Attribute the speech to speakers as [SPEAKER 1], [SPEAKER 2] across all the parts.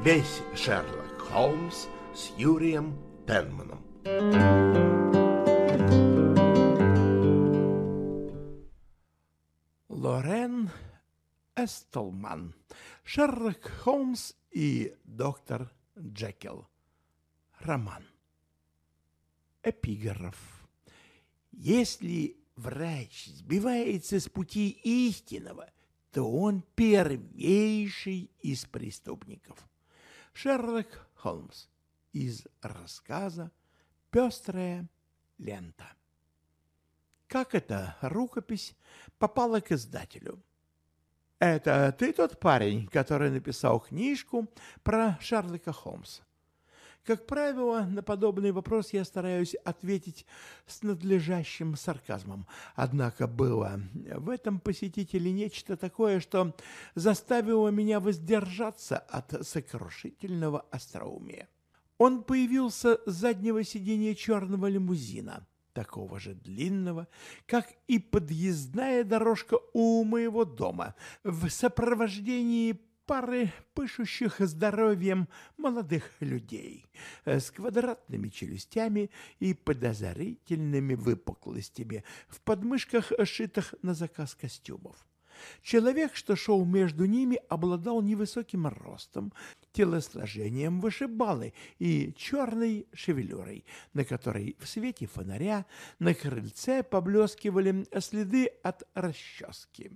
[SPEAKER 1] Весь Шерлок Холмс с Юрием Пенманом. Лорен Эстлман. Шерлок Холмс и доктор Джекил. Роман. Эпиграф. Если врач сбивается с пути истинного, то он первейший из преступников. Шерлок Холмс. Из рассказа «Пестрая лента». Как эта рукопись попала к издателю? Это ты тот парень, который написал книжку про Шерлока Холмса? Как правило, на подобный вопрос я стараюсь ответить с надлежащим сарказмом. Однако было в этом посетителе нечто такое, что заставило меня воздержаться от сокрушительного остроумия. Он появился с заднего сиденья черного лимузина, такого же длинного, как и подъездная дорожка у моего дома, в сопровождении пары пышущих здоровьем молодых людей с квадратными челюстями и подозрительными выпуклостями в подмышках, сшитых на заказ костюмов. Человек, что шел между ними, обладал невысоким ростом, телосложением вышибалы и черной шевелюрой, на которой в свете фонаря на крыльце поблескивали следы от расчески.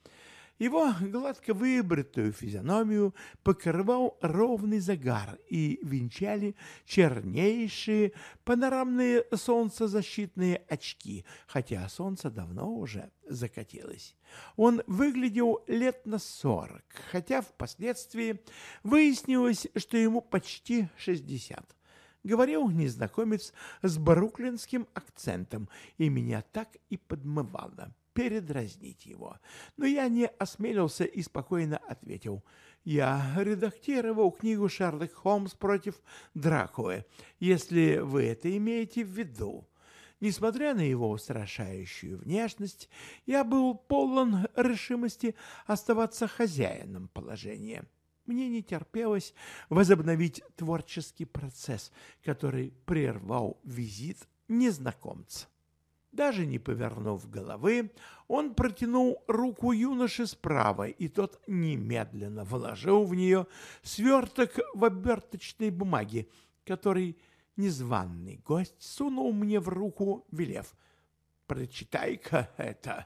[SPEAKER 1] Его гладко выбритую физиономию покрывал ровный загар и венчали чернейшие панорамные солнцезащитные очки, хотя солнце давно уже закатилось. Он выглядел лет на 40, хотя впоследствии выяснилось, что ему почти 60. Говорил незнакомец с бруклинским акцентом, и меня так и подмывало передразнить его. Но я не осмелился и спокойно ответил: «Я редактировал книгу «Шерлок Холмс против Дракулы», если вы это имеете в виду». Несмотря на его устрашающую внешность, я был полон решимости оставаться хозяином положения. Мне не терпелось возобновить творческий процесс, который прервал визит незнакомца. Даже не повернув головы, он протянул руку юноше справа, и тот немедленно вложил в нее сверток в оберточной бумаге, который незваный гость сунул мне в руку, велев: «Прочитай-ка это».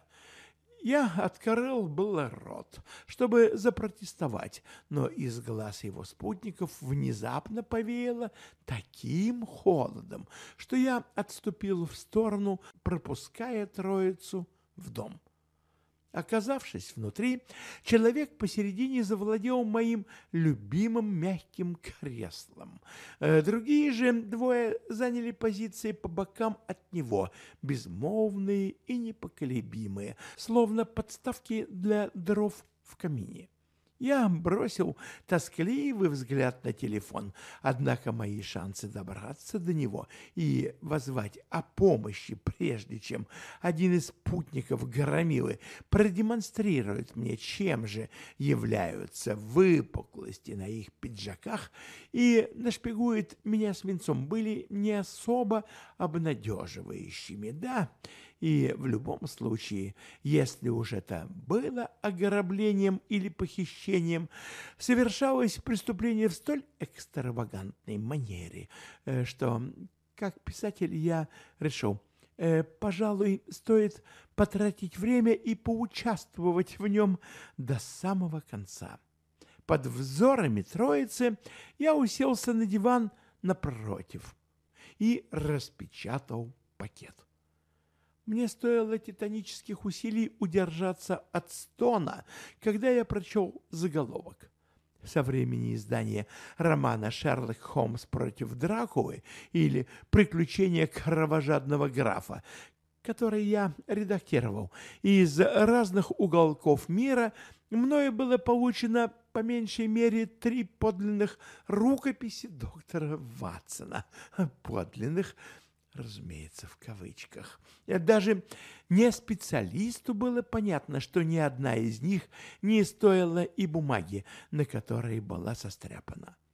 [SPEAKER 1] Я открыл было рот, чтобы запротестовать, но из глаз его спутников внезапно повеяло таким холодом, что я отступил в сторону, пропуская троицу в дом. Оказавшись внутри, человек посередине завладел моим любимым мягким креслом. Другие же двое заняли позиции по бокам от него, безмолвные и непоколебимые, словно подставки для дров в камине. Я бросил тоскливый взгляд на телефон, однако мои шансы добраться до него и воззвать о помощи, прежде чем один из спутников громилы продемонстрирует мне, чем же являются выпуклости на их пиджаках и нашпигует меня свинцом, были не особо обнадеживающими. Да, и в любом случае, если уж это было ограблением или похищением, совершалось преступление в столь экстравагантной манере, что, как писатель, я решил, пожалуй, стоит потратить время и поучаствовать в нем до самого конца. Под взорами троицы я уселся на диван напротив и распечатал пакет. Мне стоило титанических усилий удержаться от стона, когда я прочел заголовок. Со времени издания романа «Шерлок Холмс против Дракулы» или «Приключения кровожадного графа», который я редактировал, из разных уголков мира мною было получено по меньшей мере 3 подлинных рукописи доктора Ватсона. Подлинных, разумеется, в кавычках. Даже не специалисту было понятно, что ни одна из них не стоила и бумаги, на которой была состряпана.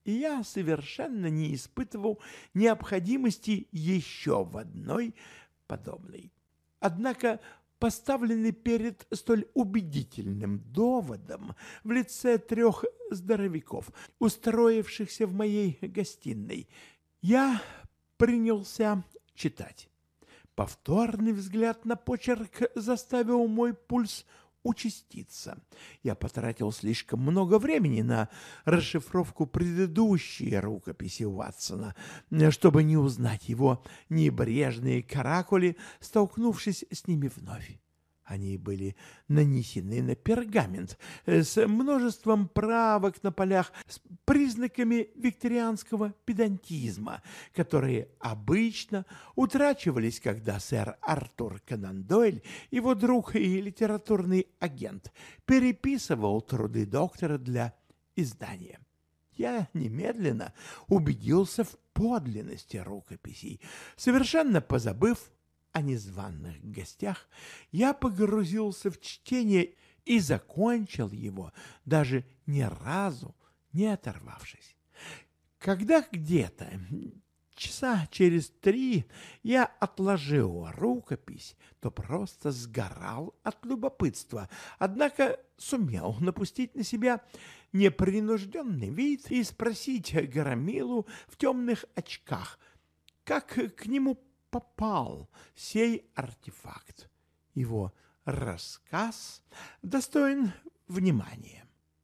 [SPEAKER 1] и я совершенно не испытывал необходимости еще в одной подобной. Однако, поставленный перед столь убедительным доводом в лице 3 здоровяков, устроившихся в моей гостиной, я принялся читать. Повторный взгляд на почерк заставил мой пульс участиться. Я потратил слишком много времени на расшифровку предыдущей рукописи Ватсона, чтобы не узнать его небрежные каракули, столкнувшись с ними вновь. Они были нанесены на пергамент с множеством правок на полях, с признаками викторианского педантизма, которые обычно утрачивались, когда сэр Артур Конан Дойль, его друг и литературный агент, переписывал труды доктора для издания. Я немедленно убедился в подлинности рукописей, совершенно позабыв о незваных гостях. Я погрузился в чтение и закончил его, даже ни разу не оторвавшись. Когда где-то часа через 3 я отложил рукопись, то просто сгорал от любопытства, однако сумел напустить на себя непринужденный вид и спросить Громилу в темных очках, как к нему попал сей артефакт. Его рассказ достоин внимания.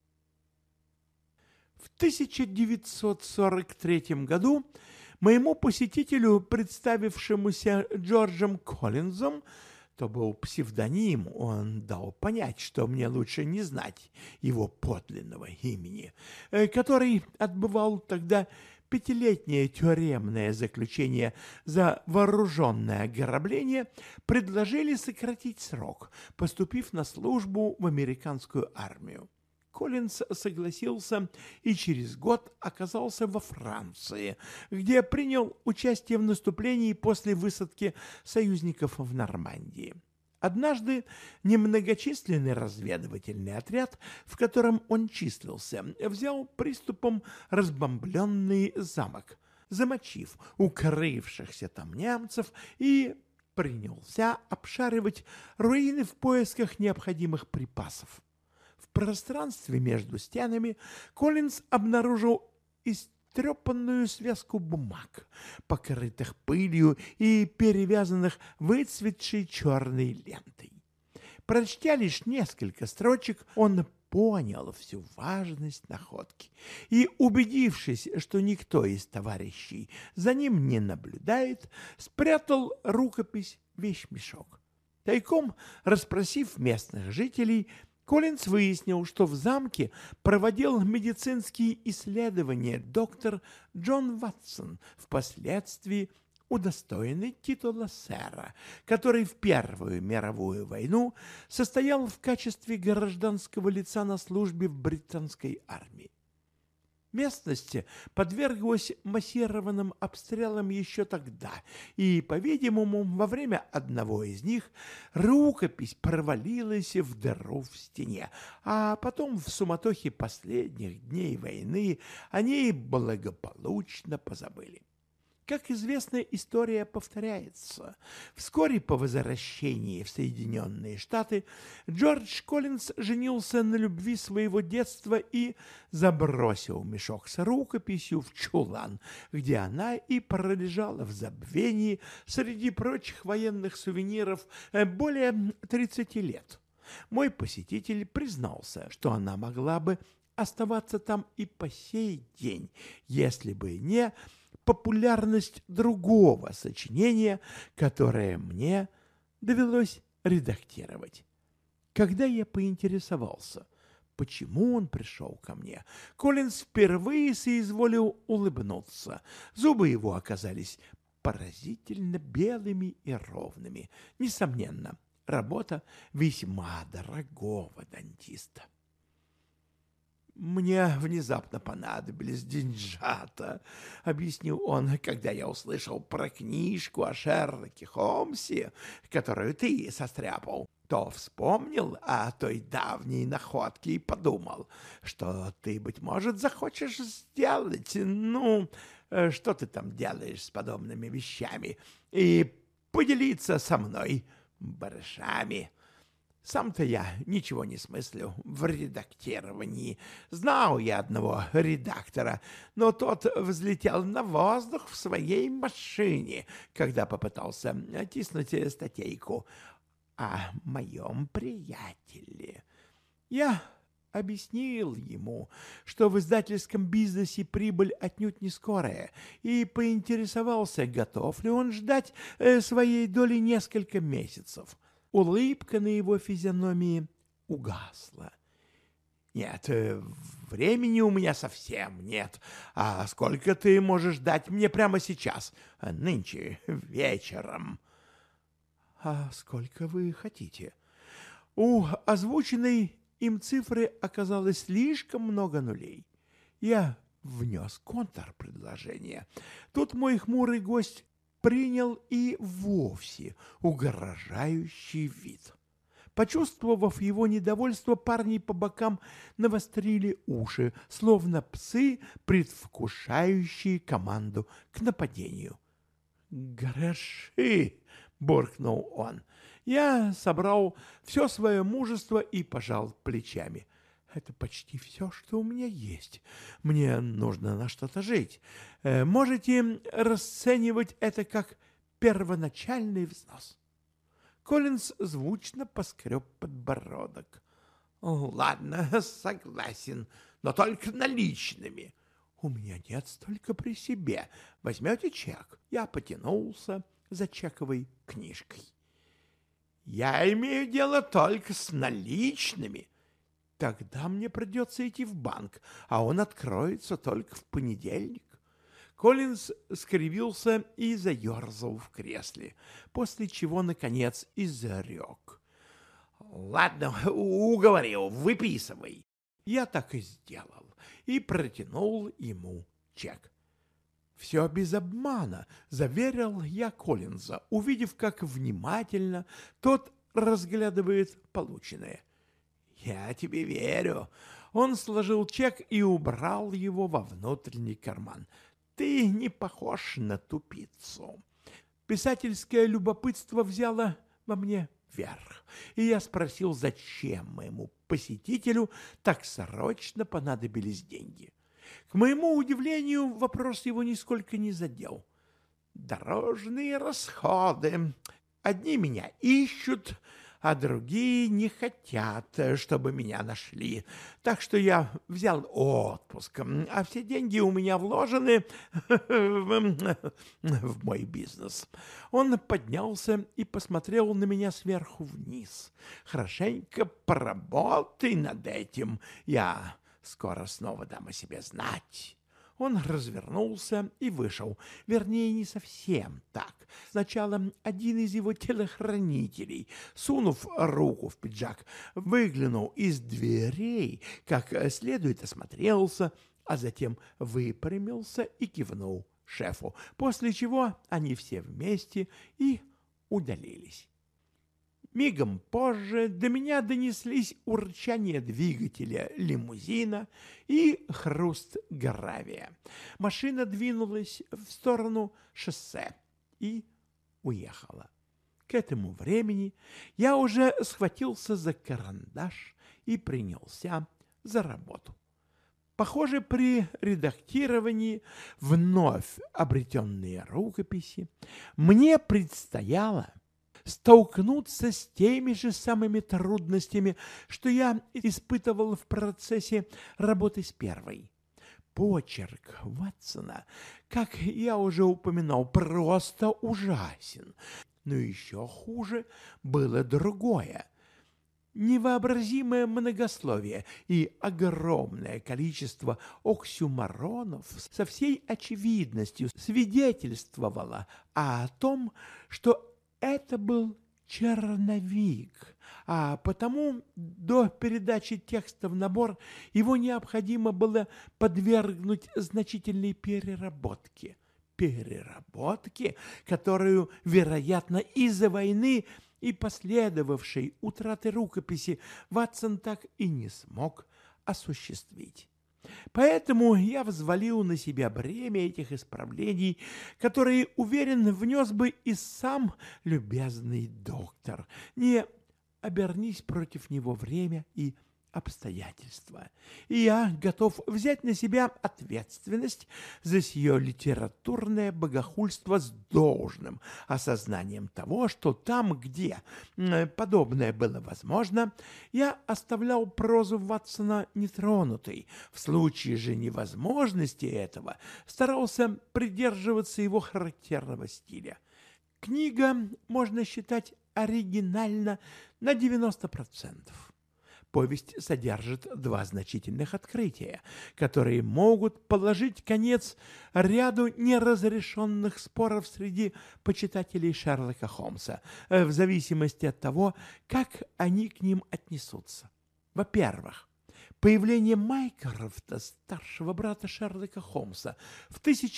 [SPEAKER 1] В 1943 году моему посетителю, представившемуся Джорджем Коллинзом, то был псевдоним, он дал понять, что мне лучше не знать его подлинного имени, который отбывал тогда 5-летнее тюремное заключение за вооруженное ограбление, предложили сократить срок, поступив на службу в американскую армию. Коллинз согласился и через год оказался во Франции, где принял участие в наступлении после высадки союзников в Нормандии. Однажды немногочисленный разведывательный отряд, в котором он числился, взял приступом разбомбленный замок, замочив укрывшихся там немцев, и принялся обшаривать руины в поисках необходимых припасов. В пространстве между стенами Коллинз обнаружил истрепанную связку бумаг, покрытых пылью и перевязанных выцветшей черной лентой. Прочтя лишь несколько строчек, он понял всю важность находки и, убедившись, что никто из товарищей за ним не наблюдает, спрятал рукопись в вещмешок. Тайком расспросив местных жителей, Коллинз выяснил, что в замке проводил медицинские исследования доктор Джон Ватсон, впоследствии удостоенный титула сэра, который в Первую мировую войну состоял в качестве гражданского лица на службе в британской армии. Местность подверглась массированным обстрелам еще тогда, и, по-видимому, во время одного из них рукопись провалилась в дыру в стене, а потом в суматохе последних дней войны о ней благополучно позабыли. Как известно, история повторяется. Вскоре по возвращении в Соединенные Штаты Джордж Коллинз женился на любви своего детства и забросил мешок с рукописью в чулан, где она и пролежала в забвении среди прочих военных сувениров более 30 лет. Мой посетитель признался, что она могла бы оставаться там и по сей день, если бы не популярность другого сочинения, которое мне довелось редактировать. Когда я поинтересовался, почему он пришел ко мне, Коллинз впервые соизволил улыбнуться. Зубы его оказались поразительно белыми и ровными. Несомненно, работа весьма дорогого дантиста. «Мне внезапно понадобились деньжата», — объяснил он, «когда я услышал про книжку о Шерлоке Холмсе, которую ты состряпал, то вспомнил о той давней находке и подумал, что ты, быть может, захочешь сделать, что ты там делаешь с подобными вещами, и поделиться со мной барышами». Сам-то я ничего не смыслю в редактировании. Знал я одного редактора, но тот взлетел на воздух в своей машине, когда попытался тиснуть статейку о моем приятеле. Я объяснил ему, что в издательском бизнесе прибыль отнюдь не скорая, и поинтересовался, готов ли он ждать своей доли несколько месяцев. Улыбка на его физиономии угасла. «Нет, времени у меня совсем нет. А сколько ты можешь дать мне прямо сейчас, нынче вечером?» «А сколько вы хотите?» У озвученной им цифры оказалось слишком много нулей. Я внес контрпредложение. Тут мой хмурый гость принял и вовсе угрожающий вид. Почувствовав его недовольство, парни по бокам навострили уши, словно псы, предвкушающие команду к нападению. «Гроши!» — буркнул он. Я собрал все свое мужество и пожал плечами. «Это почти все, что у меня есть. Мне нужно на что-то жить. Можете расценивать это как первоначальный взнос». Коллинз звучно поскреб подбородок. «Ладно, согласен, но только наличными». «У меня нет столько при себе. Возьмете чек?» Я потянулся за чековой книжкой. «Я имею дело только с наличными». «Тогда мне придется идти в банк, а он откроется только в понедельник». Коллинз скривился и заерзал в кресле, после чего, наконец, изрек: «Ладно, уговорил, выписывай». Я так и сделал, и протянул ему чек. «Все без обмана», — заверил я Коллинза, увидев, как внимательно тот разглядывает полученное. «Я тебе верю». Он сложил чек и убрал его во внутренний карман. «Ты не похож на тупицу». Писательское любопытство взяло во мне верх, и я спросил, зачем моему посетителю так срочно понадобились деньги. К моему удивлению, вопрос его нисколько не задел. «Дорожные расходы. Одни меня ищут, а другие не хотят, чтобы меня нашли. Так что я взял отпуск, а все деньги у меня вложены в мой бизнес». Он поднялся и посмотрел на меня сверху вниз. «Хорошенько поработай над этим. Я скоро снова дам о себе знать». Он развернулся и вышел. Вернее, не совсем так. Сначала один из его телохранителей, сунув руку в пиджак, выглянул из дверей, как следует осмотрелся, а затем выпрямился и кивнул шефу, после чего они все вместе и удалились. Мигом позже до меня донеслись урчание двигателя лимузина и хруст гравия. Машина двинулась в сторону шоссе и уехала. К этому времени я уже схватился за карандаш и принялся за работу. Похоже, при редактировании вновь обретенной рукописи мне предстояло столкнуться с теми же самыми трудностями, что я испытывал в процессе работы с первой. Почерк Ватсона, как я уже упоминал, просто ужасен. Но еще хуже было другое. Невообразимое многословие и огромное количество оксюморонов со всей очевидностью свидетельствовало о том, что это был черновик, а потому до передачи текста в набор его необходимо было подвергнуть значительной переработке. Переработке, которую, вероятно, из-за войны и последовавшей утраты рукописи Ватсон так и не смог осуществить. Поэтому я взвалил на себя бремя этих исправлений, которые, уверен, внес бы и сам любезный доктор, не обернись против него время и обстоятельства. И я готов взять на себя ответственность за сие литературное богохульство с должным осознанием того, что там, где подобное было возможно, я оставлял прозу Ватсона нетронутой. В случае же невозможности этого старался придерживаться его характерного стиля. Книга можно считать оригинальна на 90%. Повесть содержит два значительных открытия, которые могут положить конец ряду неразрешенных споров среди почитателей Шерлока Холмса, в зависимости от того, как они к ним отнесутся. Во-первых, появление Майкрофта, старшего брата Шерлока Холмса, в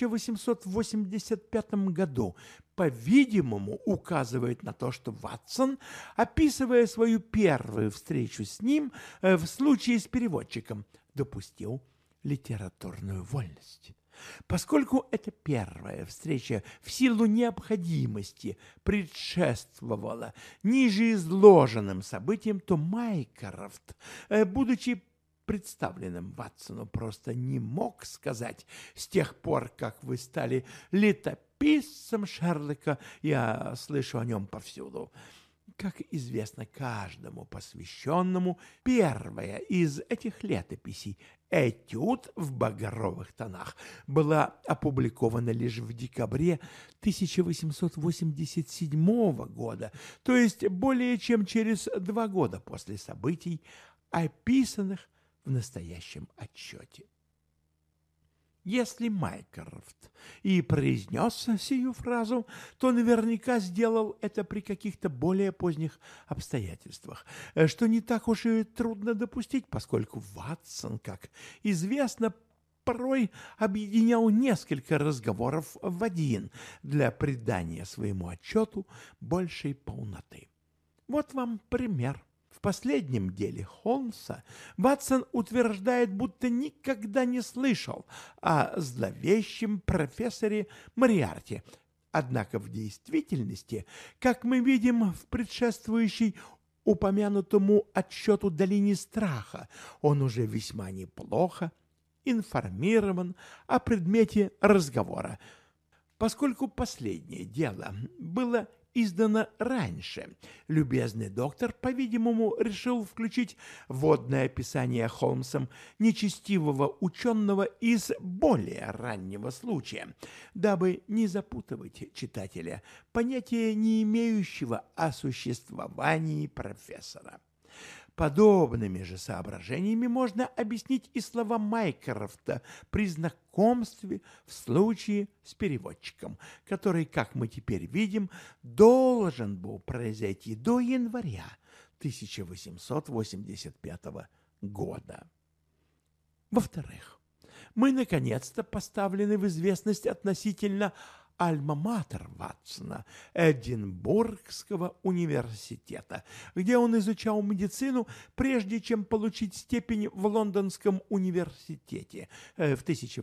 [SPEAKER 1] 1885 году, по-видимому, указывает на то, что Ватсон, описывая свою первую встречу с ним в случае с переводчиком, допустил литературную вольность. Поскольку эта первая встреча в силу необходимости предшествовала ниже изложенным событиям, то Майкрофт, будучи представленным Ватсону, просто не мог сказать: «С тех пор, как вы стали летописцем Шерлока, я слышу о нем повсюду». Как известно каждому посвященному, первая из этих летописей, «Этюд в багровых тонах», была опубликована лишь в декабре 1887 года, то есть более чем через 2 года после событий, описанных в настоящем отчете. Если Майкрофт и произнес сию фразу, то наверняка сделал это при каких-то более поздних обстоятельствах, что не так уж и трудно допустить, поскольку Ватсон, как известно, порой объединял несколько разговоров в один для придания своему отчету большей полноты. Вот вам пример. В последнем деле Холмса Ватсон утверждает, будто никогда не слышал о зловещем профессоре Мориарти. Однако в действительности, как мы видим в предшествующей упомянутому отчету «Долине страха», он уже весьма неплохо информирован о предмете разговора. Поскольку последнее дело было издано раньше, любезный доктор, по-видимому, решил включить вводное описание Холмсом нечестивого ученого из более раннего случая, дабы не запутывать читателя, понятия не имеющего о существовании профессора. Подобными же соображениями можно объяснить и слова Майкрофта при знакомстве в случае с переводчиком, который, как мы теперь видим, должен был произойти до января 1885 года. Во-вторых, мы наконец-то поставлены в известность относительно альма-матер Ватсона, Эдинбургского университета, где он изучал медицину, прежде чем получить степень в Лондонском университете в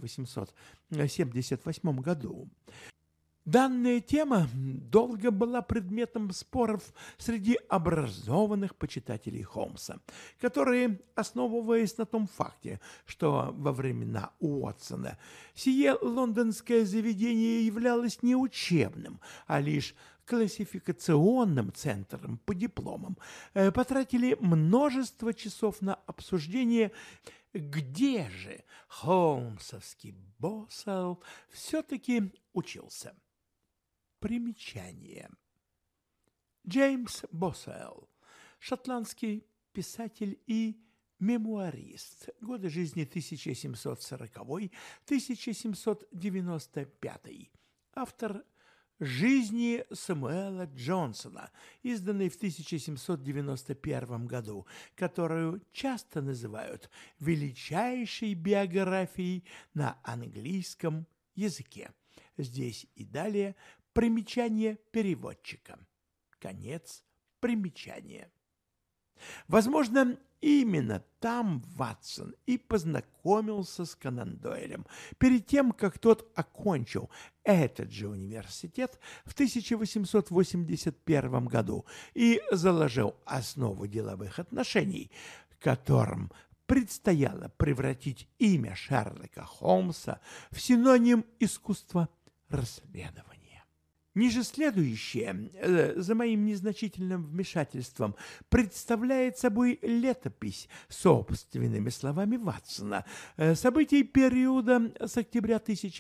[SPEAKER 1] 1878 году. Данная тема долго была предметом споров среди образованных почитателей Холмса, которые, основываясь на том факте, что во времена Уотсона сие лондонское заведение являлось не учебным, а лишь классификационным центром по дипломам, потратили множество часов на обсуждение, где же холмсовский Босуэлл все-таки учился. Примечание. Джеймс Босуэлл, шотландский писатель и мемуарист, годы жизни 1740-1795, автор жизни Самуэла Джонсона, изданной в 1791 году, которую часто называют величайшей биографией на английском языке. Здесь и далее примечание переводчика. Конец примечания. Возможно, именно там Ватсон и познакомился с Конан Дойлем перед тем, как тот окончил этот же университет в 1881 году и заложил основу деловых отношений, которым предстояло превратить имя Шерлока Холмса в синоним искусства расследования. Ниже следующее, за моим незначительным вмешательством, представляет собой летопись собственными словами Ватсона событий периода с октября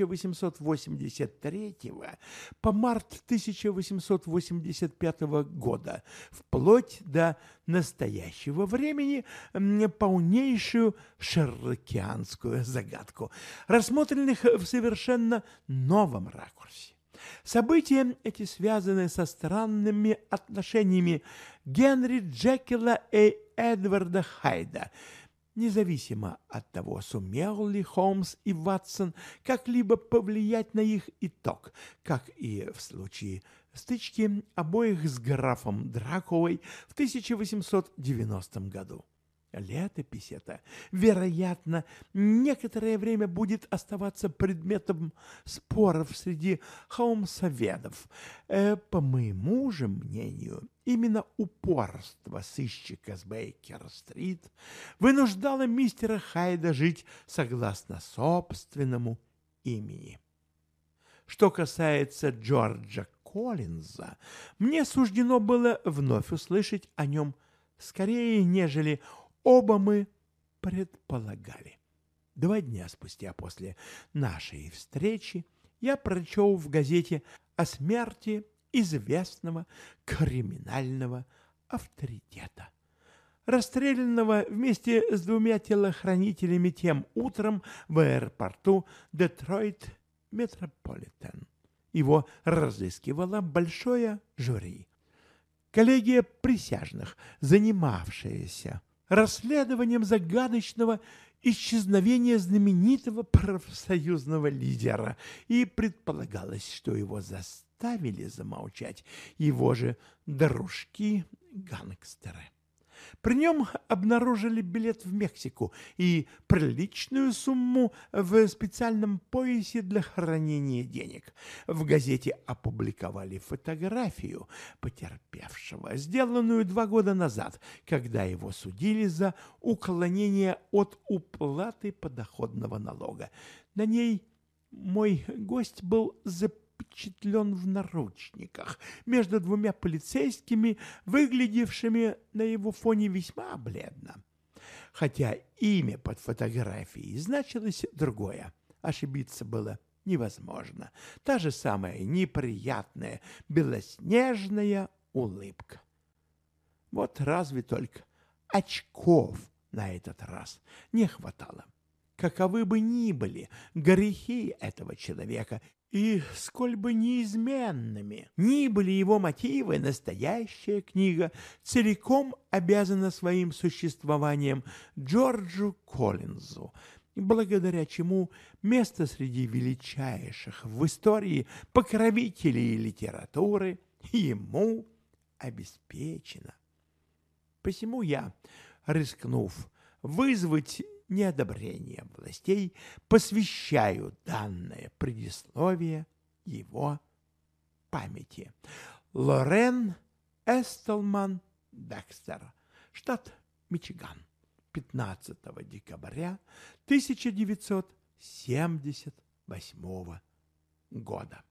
[SPEAKER 1] 1883 по март 1885 года, вплоть до настоящего времени, полнейшую шерлокианскую загадку, рассмотренных в совершенно новом ракурсе. События эти связаны со странными отношениями Генри Джекила и Эдварда Хайда. Независимо от того, сумел ли Холмс и Ватсон как-либо повлиять на их итог, как и в случае стычки обоих с графом Дракулой в 1890 году. Летопись эта, вероятно, некоторое время будет оставаться предметом споров среди холмсоведов. По моему же мнению, именно упорство сыщика с Бейкер-стрит вынуждало мистера Хайда жить согласно собственному имени. Что касается Джорджа Коллинза, мне суждено было вновь услышать о нем скорее, нежели оба мы предполагали. 2 дня спустя после нашей встречи я прочел в газете о смерти известного криминального авторитета, расстрелянного вместе с 2 телохранителями тем утром в аэропорту Детройт Метрополитен. Его разыскивало большое жюри. Коллегия присяжных, занимавшаяся расследованием загадочного исчезновения знаменитого профсоюзного лидера, и предполагалось, что его заставили замолчать его же дружки-гангстеры. При нем обнаружили билет в Мексику и приличную сумму в специальном поясе для хранения денег. В газете опубликовали фотографию потерпевшего, сделанную 2 года назад, когда его судили за уклонение от уплаты подоходного налога. На ней мой гость был запечатлен в наручниках между 2 полицейскими, выглядевшими на его фоне весьма бледно. Хотя имя под фотографией значилось другое, ошибиться было невозможно. Та же самая неприятная белоснежная улыбка. Вот разве только очков на этот раз не хватало. Каковы бы ни были грехи этого человека, и сколь бы неизменными ни были его мотивы, настоящая книга целиком обязана своим существованием Джорджу Коллинзу, благодаря чему место среди величайших в истории покровителей литературы ему обеспечено. Посему я, рискнув вызвать неодобрение властей, посвящаю данное предисловие его памяти. Лорен Эстелман Декстер, штат Мичиган, 15 декабря 1978 года.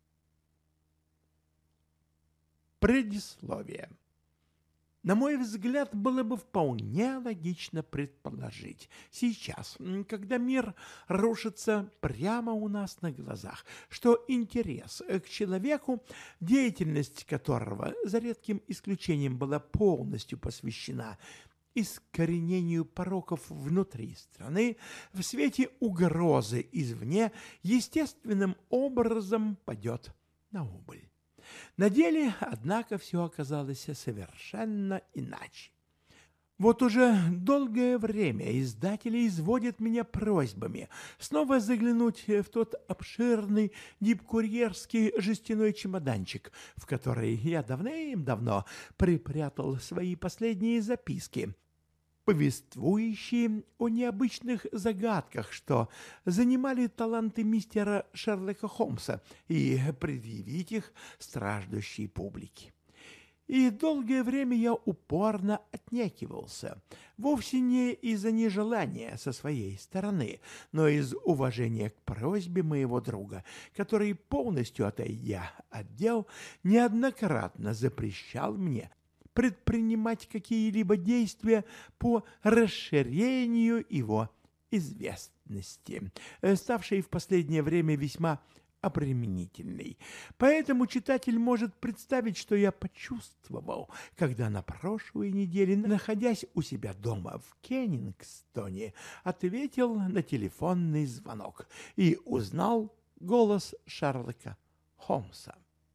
[SPEAKER 1] Предисловие. На мой взгляд, было бы вполне логично предположить сейчас, когда мир рушится прямо у нас на глазах, что интерес к человеку, деятельность которого, за редким исключением, была полностью посвящена искоренению пороков внутри страны, в свете угрозы извне естественным образом падет на убыль. На деле, однако, все оказалось совершенно иначе. Вот уже долгое время издатели изводят меня просьбами снова заглянуть в тот обширный дипкурьерский жестяной чемоданчик, в который я давным-давно припрятал свои последние записки, повествующие о необычных загадках, что занимали таланты мистера Шерлока Холмса, и предъявить их страждущей публике. И долгое время я упорно отнекивался, вовсе не из-за нежелания со своей стороны, но из уважения к просьбе моего друга, который, полностью отойдя от дел, неоднократно запрещал мне предпринимать какие-либо действия по расширению его известности, ставшей в последнее время весьма обременительной. Поэтому читатель может представить, что я почувствовал, когда на прошлой неделе, находясь у себя дома в Кеннингстоне, ответил на телефонный звонок и узнал голос Шерлока Холмса.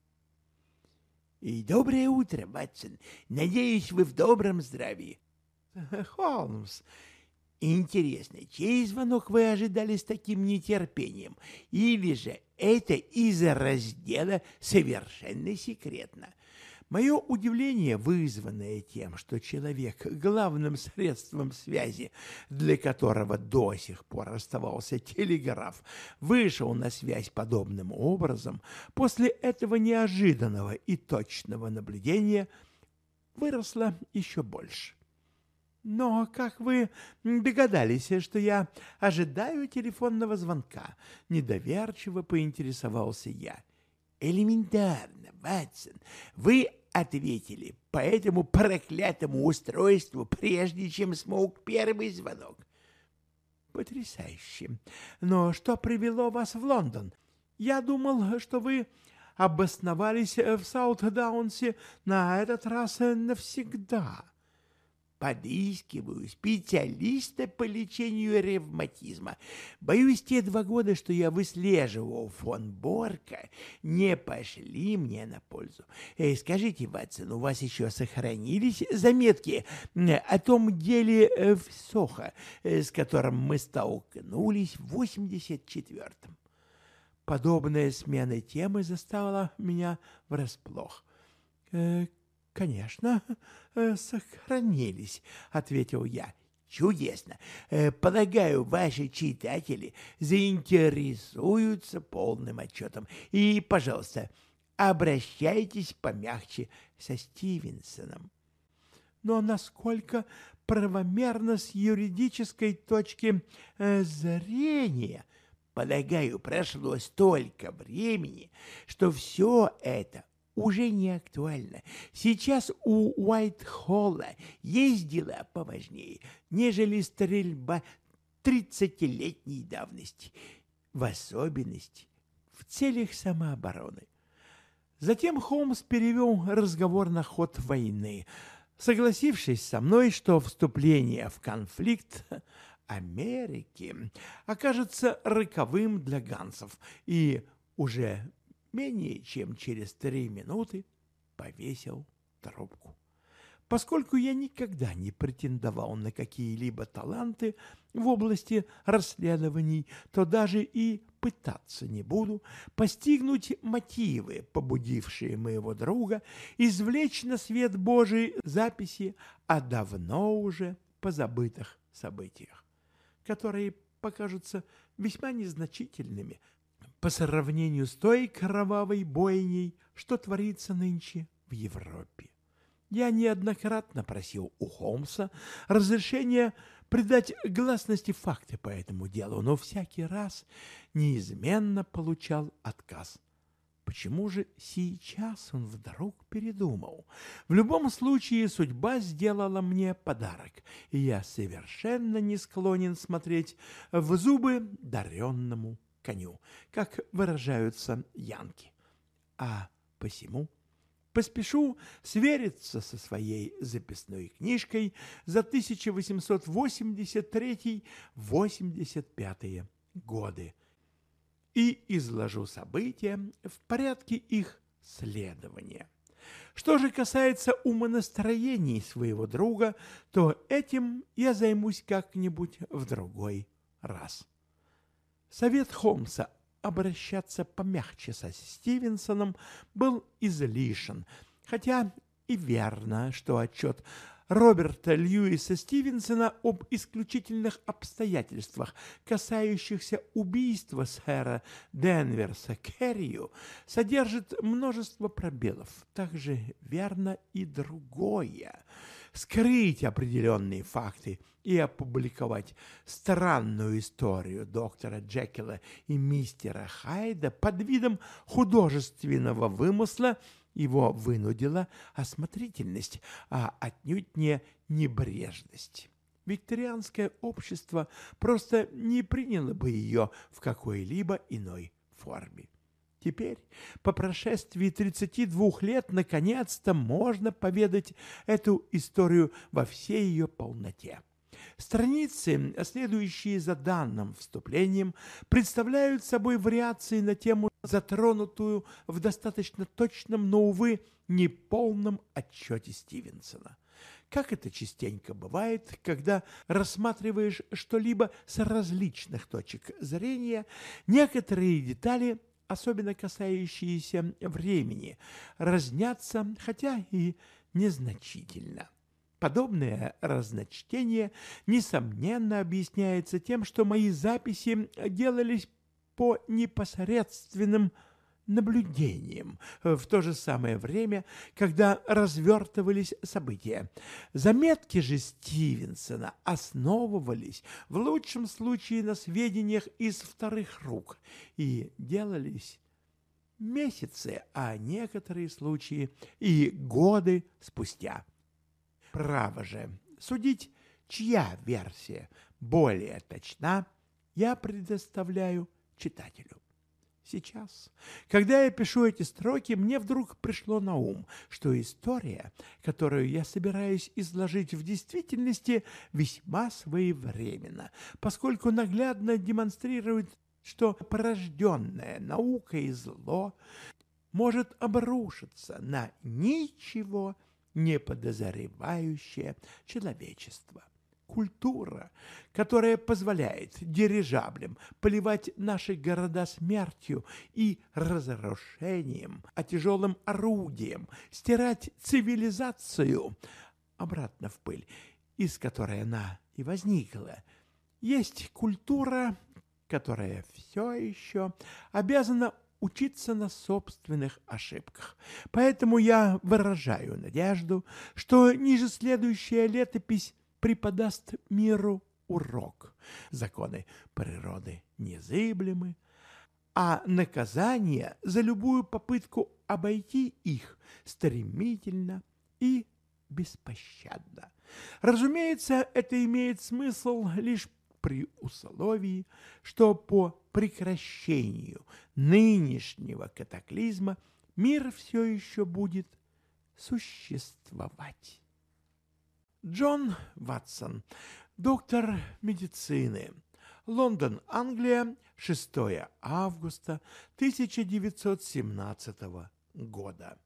[SPEAKER 2] И доброе утро, Ватсон. Надеюсь, вы в добром здравии.
[SPEAKER 1] Холмс,
[SPEAKER 2] Интересно, чей звонок вы ожидали с таким нетерпением? Или же это из-за раздела «Совершенно секретно»?
[SPEAKER 1] мое удивление, вызванное тем, что человек, главным средством связи, для которого до сих пор оставался телеграф, вышел на связь подобным образом, после этого неожиданного и точного наблюдения выросло еще больше. «Но как вы догадались, что я ожидаю телефонного звонка?» — недоверчиво поинтересовался я.
[SPEAKER 2] Элементарно, Ватсон. Вы ответили по этому проклятому устройству, прежде чем смолк первый звонок.
[SPEAKER 1] «Потрясающе! Но что привело вас в Лондон? Я думал, что вы обосновались в Саутдаунсе на этот раз навсегда».
[SPEAKER 2] Подыскиваю специалиста по лечению ревматизма. Боюсь, те 2 года, что я выслеживал фон Борка, не пошли мне на пользу. Скажите, Ватсон, у вас еще сохранились заметки о том деле в Сохо, с которым мы столкнулись в 84-м?
[SPEAKER 1] Подобная смена темы застала меня врасплох. «Конечно, сохранились», — ответил я.
[SPEAKER 2] «Чудесно. Полагаю, ваши читатели заинтересуются полным отчетом. И, пожалуйста, обращайтесь помягче со Стивенсоном».
[SPEAKER 1] «Но насколько правомерно с юридической точки зрения?»
[SPEAKER 2] «Полагаю, прошло столько времени, что все это уже не актуально. Сейчас у Уайтхолла есть дела поважнее, нежели стрельба 30-летней давности, в особенности в целях самообороны».
[SPEAKER 1] Затем Холмс перевел разговор на ход войны, согласившись со мной, что вступление в конфликт Америки окажется роковым для ганцев, и уже менее чем через 3 минуты повесил трубку. Поскольку я никогда не претендовал на какие-либо таланты в области расследований, то даже и пытаться не буду постигнуть мотивы, побудившие моего друга извлечь на свет Божий записи о давно уже позабытых событиях, которые покажутся весьма незначительными по сравнению с той кровавой бойней, что творится нынче в Европе. Я неоднократно просил у Холмса разрешения придать гласности факты по этому делу, но всякий раз неизменно получал отказ. Почему же сейчас он вдруг передумал? В любом случае судьба сделала мне подарок, и я совершенно не склонен смотреть в зубы даренному коню, как выражаются янки. А посему поспешу свериться со своей записной книжкой за 1883-85 годы и изложу события в порядке их следования. Что же касается умонастроений своего друга, то этим я займусь как-нибудь в другой раз. Совет Холмса обращаться помягче со Стивенсоном был излишен, хотя и верно, что отчет Роберта Льюиса Стивенсона об исключительных обстоятельствах, касающихся убийства сэра Денверса Керрию, содержит множество пробелов. Также верно и другое. Скрыть определенные факты и опубликовать странную историю доктора Джекила и мистера Хайда под видом художественного вымысла его вынудила осмотрительность, а отнюдь не небрежность. Викторианское общество просто не приняло бы ее в какой-либо иной форме. Теперь, по прошествии 32 лет, наконец-то можно поведать эту историю во всей ее полноте. Страницы, следующие за данным вступлением, представляют собой вариации на тему, затронутую в достаточно точном, но, увы, неполном отчете Стивенсона. Как это частенько бывает, когда рассматриваешь что-либо с различных точек зрения, некоторые детали, особенно касающиеся времени, разнятся, хотя и незначительно. Подобное разночтение, несомненно, объясняется тем, что мои записи делались по непосредственным наблюдениям в то же самое время, когда развертывались события. Заметки же Стивенсона основывались в лучшем случае на сведениях из вторых рук и делались месяцы, а некоторые случаи и годы спустя. Право же, судить, чья версия более точна, я предоставляю читателю. Сейчас, когда я пишу эти строки, мне вдруг пришло на ум, что история, которую я собираюсь изложить, в действительности весьма своевременна, поскольку наглядно демонстрирует, что порожденное наукой зло может обрушиться на ничего не подозревающее человечество. Культура, которая позволяет дирижаблям поливать наши города смертью и разрушением, а тяжелым орудием стирать цивилизацию обратно в пыль, из которой она и возникла, есть культура, которая все еще обязана учиться на собственных ошибках. Поэтому я выражаю надежду, что ниже следующая летопись преподаст миру урок. Законы природы незыблемы, а наказание за любую попытку обойти их стремительно и беспощадно. Разумеется, это имеет смысл лишь при условии, что по прекращению нынешнего катаклизма мир все еще будет существовать. Джон Ватсон, доктор медицины. Лондон, Англия, 6 августа 1917 года.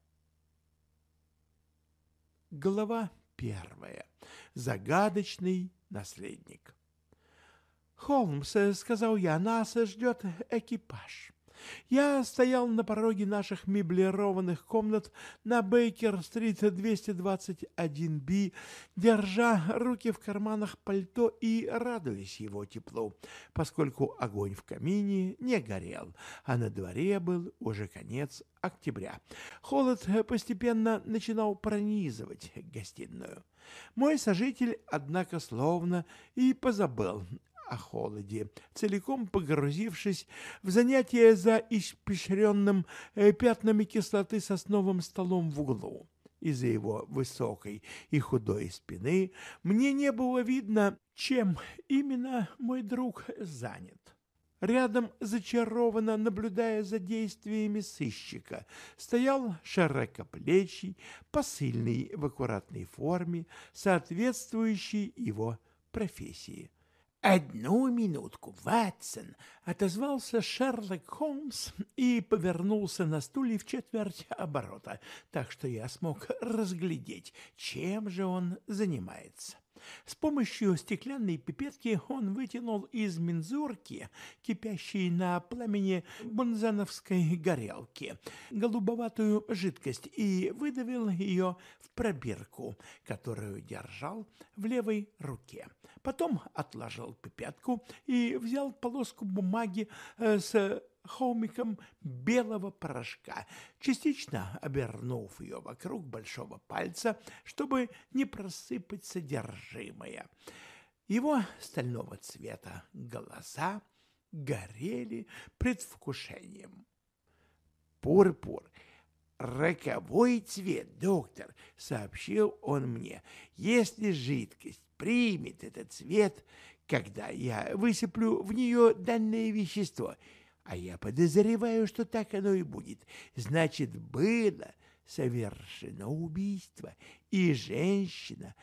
[SPEAKER 1] Глава 1. Загадочный наследник. «Холмс, — сказал я, — нас ждет экипаж». Я стоял на пороге наших меблированных комнат на Бейкер-стрит 221-Б, держа руки в карманах пальто и радуясь его теплу, поскольку огонь в камине не горел, а на дворе был уже конец октября. Холод постепенно начинал пронизывать гостиную. Мой сожитель, однако, словно и позабыл о холоде, целиком погрузившись в занятие за испещренным пятнами кислоты сосновым столом в углу. Из-за его высокой и худой спины мне не было видно, чем именно мой друг занят. Рядом, зачарованно наблюдая за действиями сыщика, стоял широкоплечий посыльный в аккуратной форме, соответствующей его профессии. «Одну минутку, Ватсон!» — отозвался Шерлок Холмс и повернулся на стуле в четверть оборота, так что я смог разглядеть, чем же он занимается. С помощью стеклянной пипетки он вытянул из мензурки, кипящей на пламени бонзановской горелки, голубоватую жидкость и выдавил ее в пробирку, которую держал в левой руке. Потом отложил пипетку и взял полоску бумаги с холмиком белого порошка, частично обернув ее вокруг большого пальца, чтобы не просыпать содержимое. Его стального цвета глаза горели предвкушением. «Пурпур — роковой цвет, доктор», — сообщил он мне. «Если жидкость примет этот цвет, когда я высыплю в нее данное вещество, а я подозреваю, что так оно и будет, значит, было совершено убийство, и женщина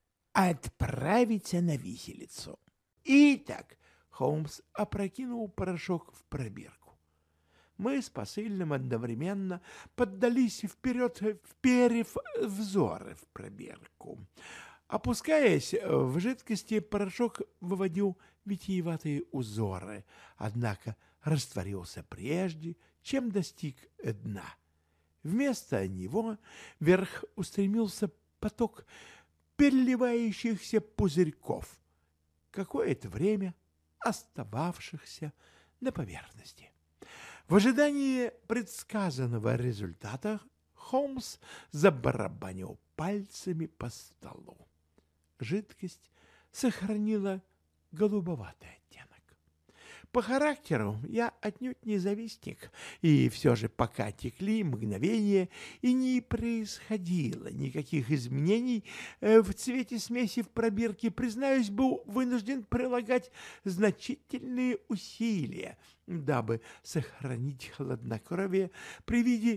[SPEAKER 1] отправится на виселицу». Итак, Холмс опрокинул порошок в пробирку. Мы с посыльным одновременно поддались вперед, вперев взоры в пробирку. Опускаясь в жидкости, порошок выводил витиеватые узоры, однако растворился прежде, чем достиг дна. Вместо него вверх устремился поток переливающихся пузырьков, какое-то время остававшихся на поверхности. В ожидании предсказанного результата Холмс забарабанил пальцами по столу. Жидкость сохранила голубоватый оттенок. По характеру я отнюдь не завистник, и все же пока текли мгновения и не происходило никаких изменений в цвете смеси в пробирке, признаюсь, был вынужден прилагать значительные усилия, дабы сохранить хладнокровие при виде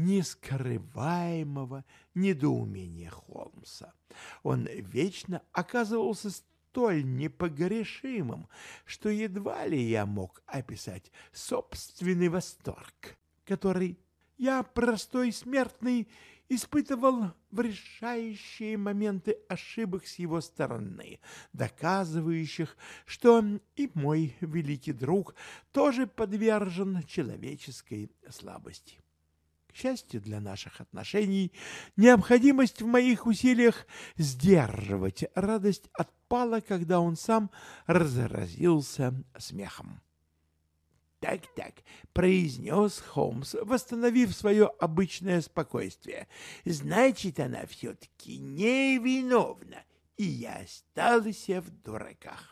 [SPEAKER 1] нескрываемого недоумения Холмса. Он вечно оказывался столь непогрешимым, что едва ли я мог описать собственный восторг, который я, простой смертный, испытывал в решающие моменты ошибок с его стороны, доказывающих, что и мой великий друг тоже подвержен человеческой слабости. К счастью для наших отношений, необходимость в моих усилиях сдерживать радость отпала, когда он сам разразился смехом. «Так-так», — произнес Холмс, восстановив свое обычное спокойствие, — «значит, она все-таки невиновна, и я остался в дураках».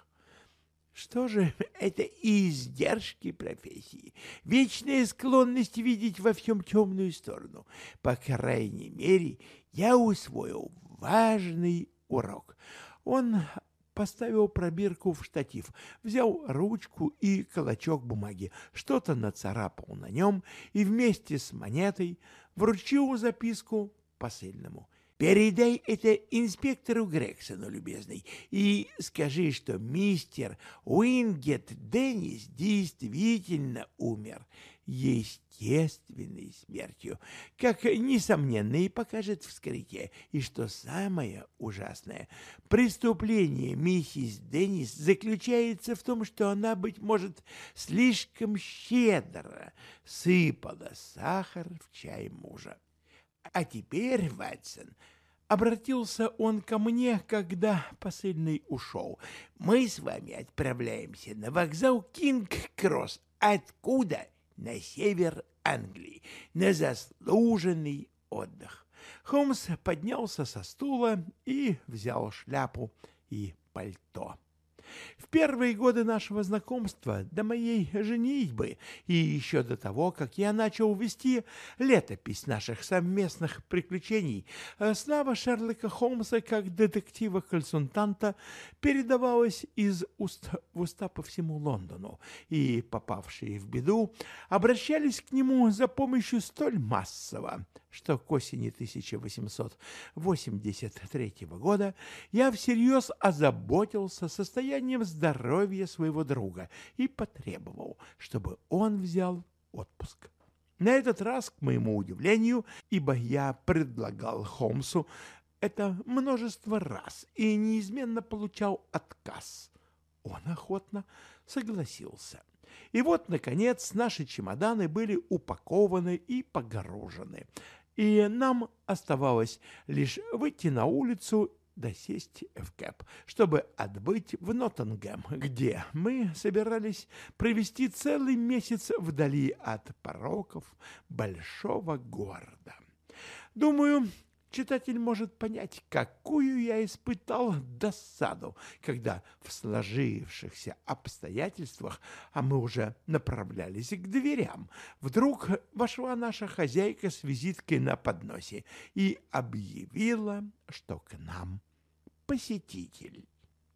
[SPEAKER 1] Что же это издержки профессии, вечная склонность видеть во всем темную сторону. По крайней мере, я усвоил важный урок. Он поставил пробирку в штатив, взял ручку и клочок бумаги, что-то нацарапал на нем и вместе с монетой вручил записку посыльному. «Передай это инспектору Грексону, любезный, и скажи, что мистер Уингет Деннис действительно умер естественной смертью, как, несомненно, и покажет вскрытие. И что самое ужасное, преступление миссис Деннис заключается в том, что она, быть может, слишком щедро сыпала сахар в чай мужа. А теперь, Ватсон, — обратился он ко мне, когда посыльный ушел, — мы с вами отправляемся на вокзал Кинг-Кросс, откуда на север Англии, на заслуженный отдых. Холмс поднялся со стула и взял шляпу и пальто. В первые годы нашего знакомства, до моей женитьбы и еще до того, как я начал вести летопись наших совместных приключений, слава Шерлока Холмса как детектива-консультанта передавалась из уст в уста по всему Лондону, и попавшие в беду обращались к нему за помощью столь массово, что к осени 1883 года я всерьез озаботился состоянием состоянием здоровья своего друга и потребовал, чтобы он взял отпуск. На этот раз, к моему удивлению, ибо я предлагал Холмсу это множество раз и неизменно получал отказ, он охотно согласился. И вот, наконец, наши чемоданы были упакованы и погружены, и нам оставалось лишь выйти на улицу да сесть в кэб, чтобы отбыть в Ноттингем, где мы собирались провести целый месяц вдали от пороков большого города. Думаю, читатель может понять, какую я испытал досаду, когда в сложившихся обстоятельствах, а мы уже направлялись к дверям, вдруг вошла наша хозяйка с визиткой на подносе и объявила, что к нам посетитель.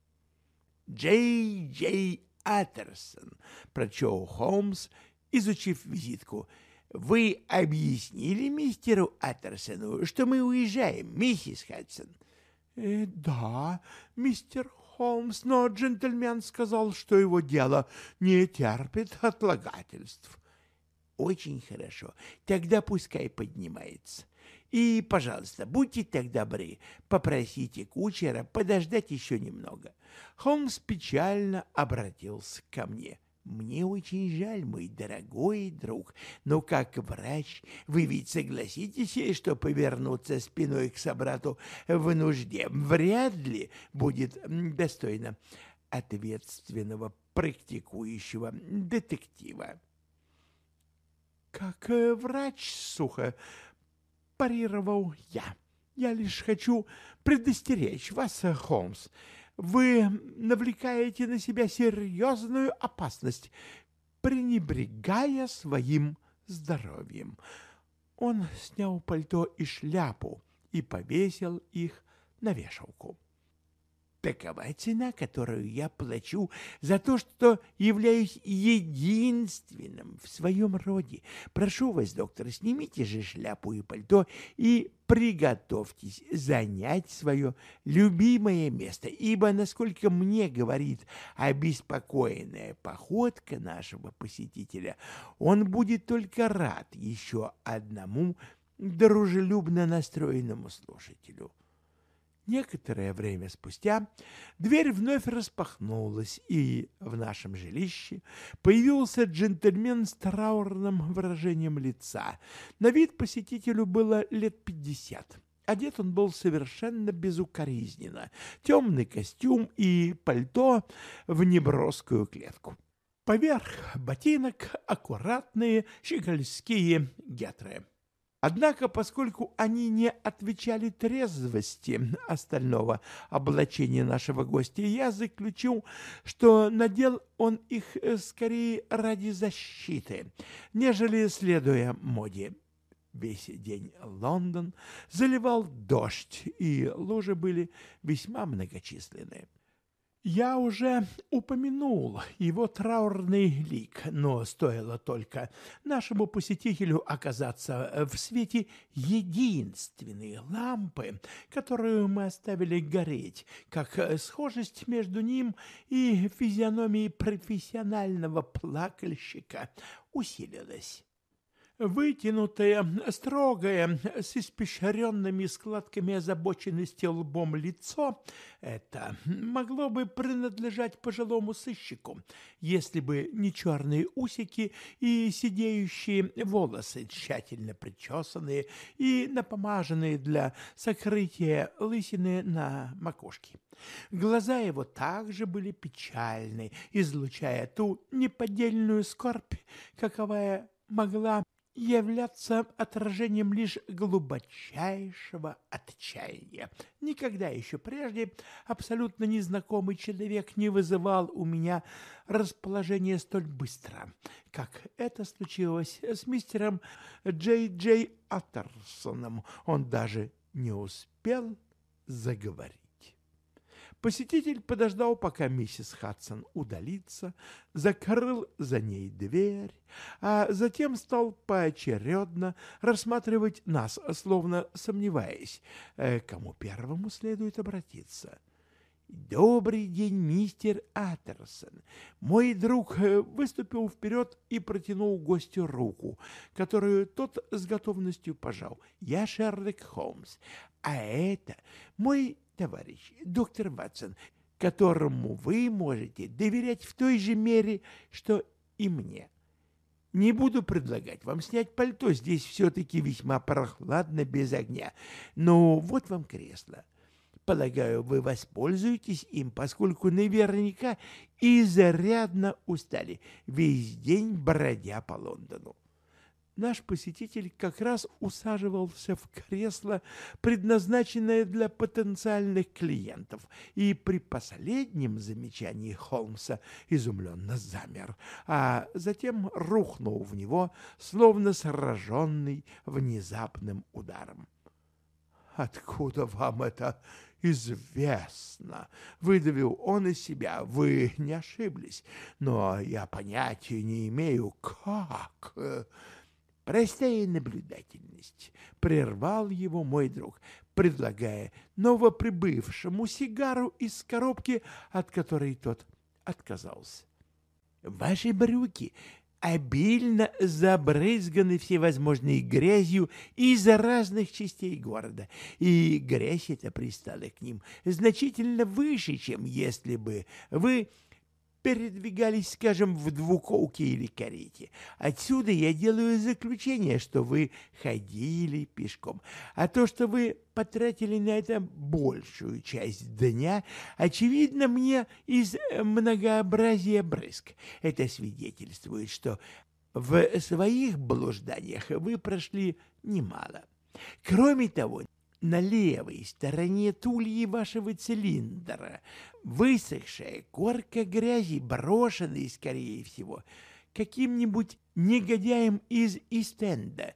[SPEAKER 1] Джей Аттерсон, прочел Холмс, изучив визитку. «Вы объяснили мистеру Аттерсону, что мы уезжаем, миссис Хадсон?» «Да, мистер Холмс, но джентльмен сказал, что его дело не терпит отлагательств». «Очень хорошо, тогда пускай поднимается. И, пожалуйста, будьте так добры, попросите кучера подождать еще немного». Холмс печально обратился ко мне. «Мне очень жаль, мой дорогой друг, но как врач вы ведь согласитесь, что повернуться спиной к собрату в нужде вряд ли будет достойно ответственного практикующего детектива». «Как врач, сухо парировал я. Я лишь хочу предостеречь вас, Холмс. Вы навлекаете на себя серьезную опасность, пренебрегая своим здоровьем». Он снял пальто и шляпу и повесил их на вешалку. «Такова цена, которую я плачу за то, что являюсь единственным в своем роде. Прошу вас, доктор, снимите же шляпу и пальто и приготовьтесь занять свое любимое место, ибо, насколько мне говорит обеспокоенная походка нашего посетителя, он будет только рад еще одному дружелюбно настроенному слушателю». Некоторое время спустя дверь вновь распахнулась, и в нашем жилище появился джентльмен с траурным выражением лица. На вид посетителю было лет 50. Одет он был совершенно безукоризненно. Темный костюм и пальто в неброскую клетку. Поверх ботинок аккуратные щегольские гетры. Однако, поскольку они не отвечали трезвости остального облачения нашего гостя, я заключил, что надел он их скорее ради защиты, нежели следуя моде. Весь день Лондон заливал дождь, и лужи были весьма многочисленные. Я уже упомянул его траурный лик, но стоило только нашему посетителю оказаться в свете единственной лампы, которую мы оставили гореть, как схожесть между ним и физиономией профессионального плакальщика усилилась. Вытянутое, строгое, с испещренными складками озабоченности лбом лицо — это могло бы принадлежать пожилому сыщику, если бы не черные усики и сидеющие волосы, тщательно причесанные и напомаженные для сокрытия лысины на макушке. Глаза его также были печальны, излучая ту неподдельную скорбь, каковая могла являться отражением лишь глубочайшего отчаяния. Никогда еще прежде абсолютно незнакомый человек не вызывал у меня расположения столь быстро, как это случилось с мистером Джей Аттерсоном. Он даже не успел заговорить. Посетитель подождал, пока миссис Хадсон удалится, закрыл за ней дверь, а затем стал поочередно рассматривать нас, словно сомневаясь, кому первому следует обратиться. «Добрый день, мистер Аттерсон». Мой друг выступил вперед и протянул гостю руку, которую тот с готовностью пожал. «Я Шерлок Холмс, а это мой товарищ, доктор Ватсон, которому вы можете доверять в той же мере, что и мне. Не буду предлагать вам снять пальто, здесь все-таки весьма прохладно без огня. Но вот вам кресло. Полагаю, вы воспользуетесь им, поскольку наверняка изрядно устали, весь день бродя по Лондону». Наш посетитель как раз усаживался в кресло, предназначенное для потенциальных клиентов, и при последнем замечании Холмса изумленно замер, а затем рухнул в него, словно сраженный внезапным ударом. «Откуда вам это известно?» — выдавил он из себя. «Вы не ошиблись, но я понятия не имею, как...» «Простая наблюдательность», — прервал его мой друг, предлагая новоприбывшему сигару из коробки, от которой тот отказался. «Ваши брюки обильно забрызганы всевозможной грязью из разных частей города, и грязь эта пристала к ним значительно выше, чем если бы вы передвигались, скажем, в двуколке или карете. Отсюда я делаю заключение, что вы ходили пешком, а то, что вы потратили на это большую часть дня, очевидно мне из многообразия брызг. Это свидетельствует, что в своих блужданиях вы прошли немало. Кроме того, на левой стороне тульи вашего цилиндра высохшая корка грязи, брошенной, скорее всего, каким-нибудь негодяем из Ист-Энда,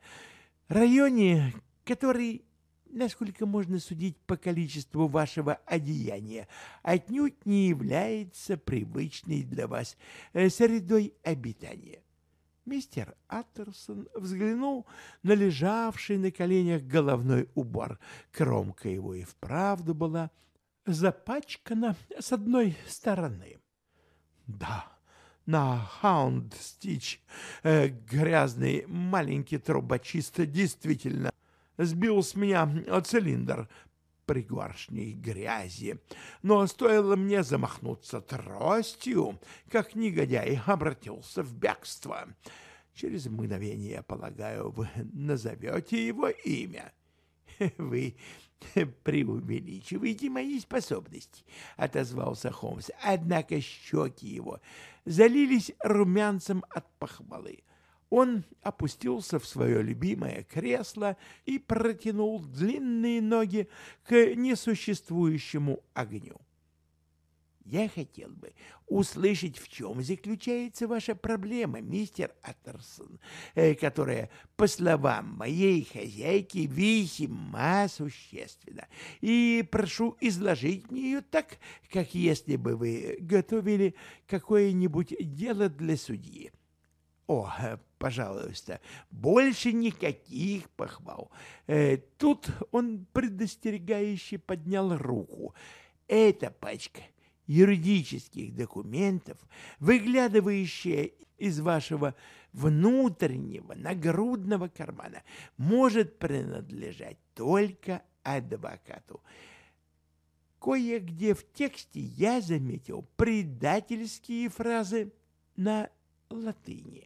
[SPEAKER 1] районе, который, насколько можно судить по количеству вашего одеяния, отнюдь не является привычной для вас средой обитания. Мистер Аттерсон взглянул на лежавший на коленях головной убор. Кромка его и вправду была запачкана с одной стороны. Да, на Хаунд-Стич грязный маленький трубочист действительно сбил с меня цилиндр пригоршней грязи, но стоило мне замахнуться тростью, как негодяй обратился в бегство. Через мгновение, я полагаю, вы назовете его имя. — Вы преувеличиваете мои способности, — отозвался Холмс, однако щеки его залились румянцем от похвалы. Он опустился в свое любимое кресло и протянул длинные ноги к несуществующему огню. «Я хотел бы услышать, в чем заключается ваша проблема, мистер Аттерсон, которая, по словам моей хозяйки, весьма существенна, и прошу изложить мне ее так, как если бы вы готовили какое-нибудь дело для судьи. О, пожалуйста, больше никаких похвал». Тут он предостерегающе поднял руку. «Эта пачка юридических документов, выглядывающая из вашего внутреннего нагрудного кармана, может принадлежать только адвокату. Кое-где в тексте я заметил предательские фразы на латыни».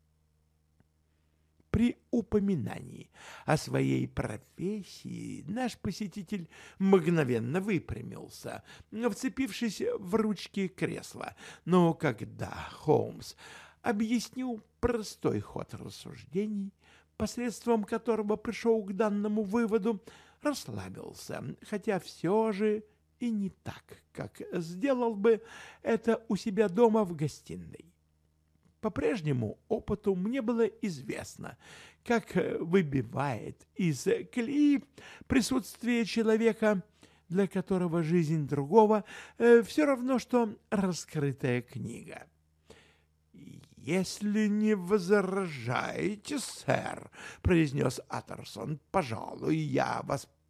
[SPEAKER 1] При упоминании о своей профессии наш посетитель мгновенно выпрямился, вцепившись в ручки кресла. Но когда Холмс объяснил простой ход рассуждений, посредством которого пришел к данному выводу, расслабился, хотя все же и не так, как сделал бы это у себя дома в гостиной. По прежнему опыту мне было известно, как выбивает из колеи присутствие человека, для которого жизнь другого все равно, что раскрытая книга. «Если не возражаете, сэр, — произнес Аттерсон, — пожалуй, я вас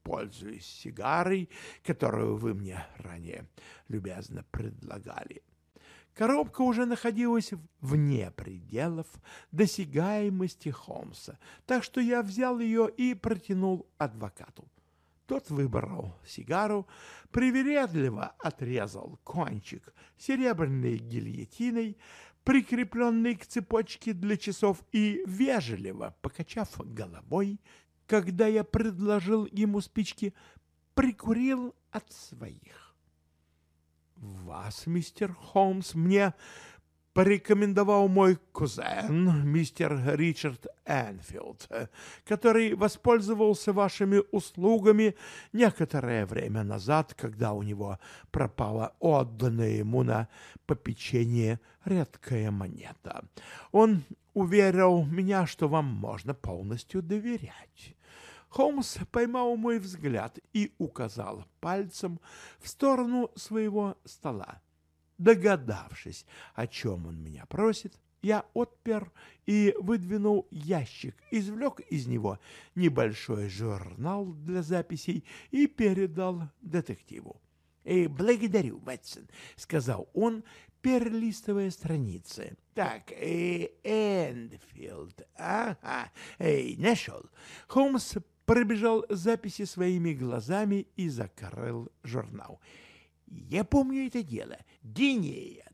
[SPEAKER 1] пользуюсь сигарой, которую вы мне ранее любезно предлагали. Коробка уже находилась вне пределов досягаемости Холмса, так что я взял ее и протянул адвокату. Тот выбрал сигару, привередливо отрезал кончик серебряной гильотиной, прикрепленной к цепочке для часов, и, вежливо покачав головой, когда я предложил ему спички, прикурил от своих. «Вас, мистер Холмс, мне порекомендовал мой кузен, мистер Ричард Энфилд, который воспользовался вашими услугами некоторое время назад, когда у него пропала отданная ему на попечение редкая монета. Он уверил меня, что вам можно полностью доверять». Холмс поймал мой взгляд и указал пальцем в сторону своего стола. Догадавшись, о чем он меня просит, я отпер и выдвинул ящик, извлек из него небольшой журнал для записей и передал детективу. «Благодарю, Ватсон», — сказал он, перелистывая страницы. «Так, Энфилд, ага, нашел». Холмс пробежал записи своими глазами и закрыл журнал. «Я помню это дело. Гинея,